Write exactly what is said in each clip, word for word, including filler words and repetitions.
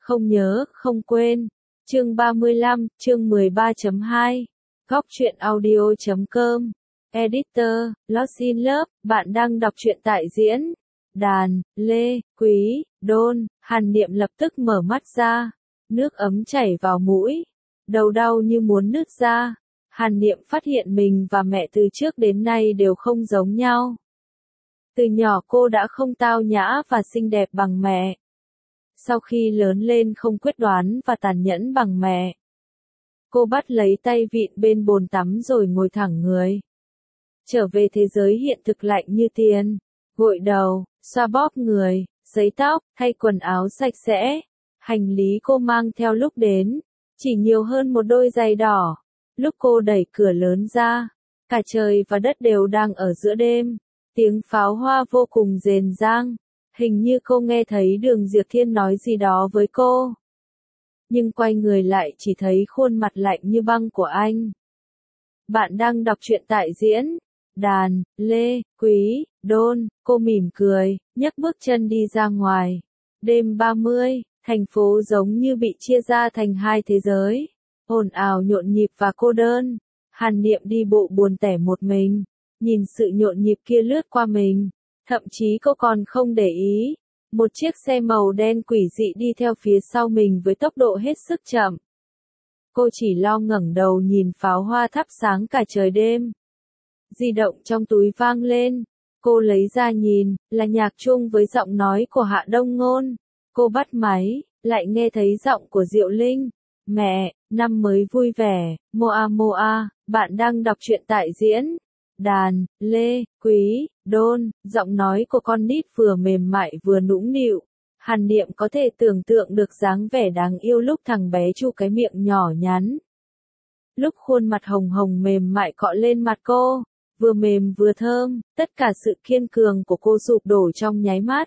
Không nhớ, không quên. Chương ba mươi lăm, chương mười ba chấm hai. Góc truyện audio chấm com. Editor, Lost in Love, bạn đang đọc truyện tại diễn. Đàn, Lê, Quý, Đôn, Hàn Niệm lập tức mở mắt ra. Nước ấm chảy vào mũi. Đầu đau như muốn nứt ra. Hàn Niệm phát hiện mình và mẹ từ trước đến nay đều không giống nhau. Từ nhỏ cô đã không tao nhã và xinh đẹp bằng mẹ. Sau khi lớn lên không quyết đoán và tàn nhẫn bằng mẹ. Cô bắt lấy tay vịn bên bồn tắm rồi ngồi thẳng người. Trở về thế giới hiện thực lạnh như tiền. Gội đầu, xoa bóp người, sấy tóc, thay quần áo sạch sẽ. Hành lý cô mang theo lúc đến. Chỉ nhiều hơn một đôi giày đỏ. Lúc cô đẩy cửa lớn ra. Cả trời và đất đều đang ở giữa đêm. Tiếng pháo hoa vô cùng rền rang. Hình như cô nghe thấy Đường Diệp Thiên nói gì đó với cô. Nhưng quay người lại chỉ thấy khuôn mặt lạnh như băng của anh. Bạn đang đọc truyện tại diễn. Đàn, Lê, Quý, Đôn, cô mỉm cười, nhấc bước chân đi ra ngoài. Đêm ba mươi, thành phố giống như bị chia ra thành hai thế giới. Ồn ào nhộn nhịp và cô đơn. Hàn Niệm đi bộ buồn tẻ một mình. Nhìn sự nhộn nhịp kia lướt qua mình. Thậm chí cô còn không để ý. Một chiếc xe màu đen quỷ dị đi theo phía sau mình với tốc độ hết sức chậm. Cô chỉ lo ngẩng đầu nhìn pháo hoa thắp sáng cả trời đêm. Di động trong túi vang lên. Cô lấy ra nhìn, là nhạc chung với giọng nói của Hạ Đông Ngôn. Cô bắt máy, lại nghe thấy giọng của Diệu Linh. Mẹ, năm mới vui vẻ, Moa Moa, bạn đang đọc truyện tại diễn. Đàn, Lê, Quý, Đôn, giọng nói của con nít vừa mềm mại vừa nũng nịu. Hàn Niệm có thể tưởng tượng được dáng vẻ đáng yêu lúc thằng bé chu cái miệng nhỏ nhắn. Lúc khuôn mặt hồng hồng mềm mại cọ lên mặt cô, vừa mềm vừa thơm, tất cả sự kiên cường của cô sụp đổ trong nháy mắt.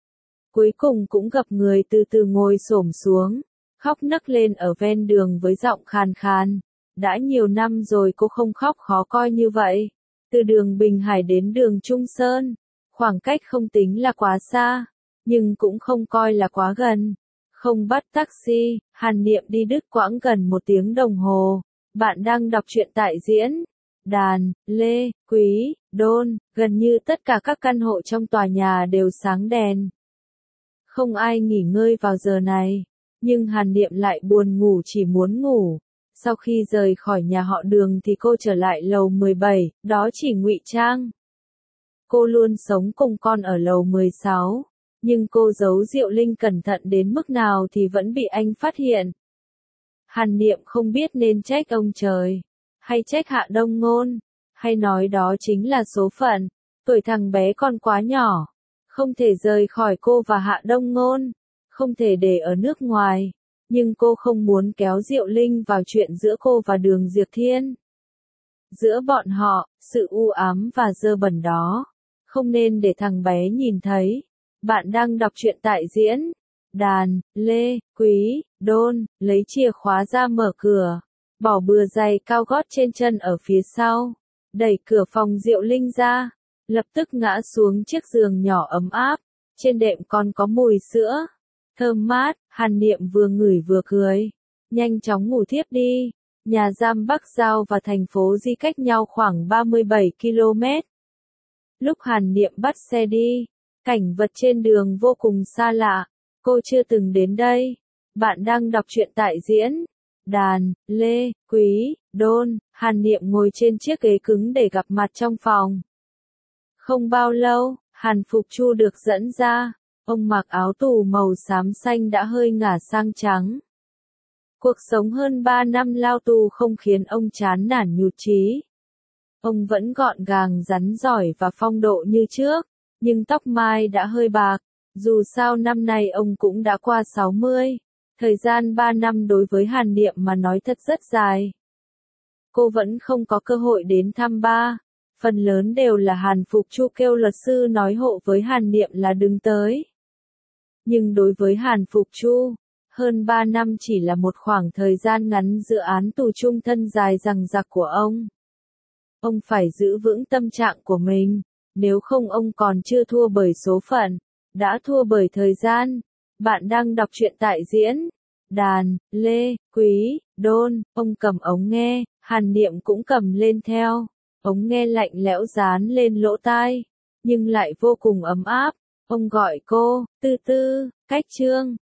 Cuối cùng cũng gặp người từ từ ngồi xổm xuống, khóc nấc lên ở ven đường với giọng khàn khàn. Đã nhiều năm rồi cô không khóc khó coi như vậy. Từ đường Bình Hải đến đường Trung Sơn, khoảng cách không tính là quá xa, nhưng cũng không coi là quá gần. Không bắt taxi, Hàn Niệm đi đứt quãng gần một tiếng đồng hồ. Bạn đang đọc truyện tại diễn. Đàn, Lê, Quý, Đôn, gần như tất cả các căn hộ trong tòa nhà đều sáng đèn. Không ai nghỉ ngơi vào giờ này, nhưng Hàn Niệm lại buồn ngủ chỉ muốn ngủ. Sau khi rời khỏi nhà họ Đường thì cô trở lại lầu mười bảy, đó chỉ ngụy trang. Cô luôn sống cùng con ở lầu mười sáu, nhưng cô giấu Diệu Linh cẩn thận đến mức nào thì vẫn bị anh phát hiện. Hàn Niệm không biết nên trách ông trời, hay trách Hạ Đông Ngôn, hay nói đó chính là số phận. Tuổi thằng bé còn quá nhỏ, không thể rời khỏi cô và Hạ Đông Ngôn, không thể để ở nước ngoài. Nhưng cô không muốn kéo Diệu Linh vào chuyện giữa cô và Đường Diệp Thiên. Giữa bọn họ, sự u ám và dơ bẩn đó, không nên để thằng bé nhìn thấy. Bạn đang đọc truyện tại diễn. Đàn, Lê, Quý, Đôn, lấy chìa khóa ra mở cửa. Bỏ bừa giày cao gót trên chân ở phía sau. Đẩy cửa phòng Diệu Linh ra. Lập tức ngã xuống chiếc giường nhỏ ấm áp. Trên đệm còn có mùi sữa. Thơm mát, Hàn Niệm vừa ngửi vừa cười. Nhanh chóng ngủ thiếp đi. Nhà giam Bắc Giao và thành phố Di cách nhau khoảng ba mươi bảy ki lô mét. Lúc Hàn Niệm bắt xe đi, cảnh vật trên đường vô cùng xa lạ. Cô chưa từng đến đây. Bạn đang đọc truyện tại diễn. Đàn, Lê, Quý, Đôn, Hàn Niệm ngồi trên chiếc ghế cứng để gặp mặt trong phòng. Không bao lâu, Hàn Phục Chu được dẫn ra. Ông mặc áo tù màu xám xanh đã hơi ngả sang trắng. Cuộc sống hơn ba năm lao tù không khiến ông chán nản nhụt chí. Ông vẫn gọn gàng rắn giỏi và phong độ như trước, nhưng tóc mai đã hơi bạc. Dù sao năm nay ông cũng đã qua sáu mươi. Thời gian ba năm đối với Hàn Niệm mà nói thật rất dài. Cô vẫn không có cơ hội đến thăm ba. Phần lớn đều là Hàn Phục Chu kêu luật sư nói hộ với Hàn Niệm là đừng tới. Nhưng đối với Hàn Phục Chu, hơn ba năm chỉ là một khoảng thời gian ngắn giữa án tù chung thân dài dằng dặc của ông. Ông phải giữ vững tâm trạng của mình, nếu không ông còn chưa thua bởi số phận, đã thua bởi thời gian. Bạn đang đọc truyện tại diễn đàn, Lê, Quý, Đôn, ông cầm ống nghe, Hàn Niệm cũng cầm lên theo. Ống nghe lạnh lẽo dán lên lỗ tai, nhưng lại vô cùng ấm áp. Ông gọi cô, Tư Tư, cách chương.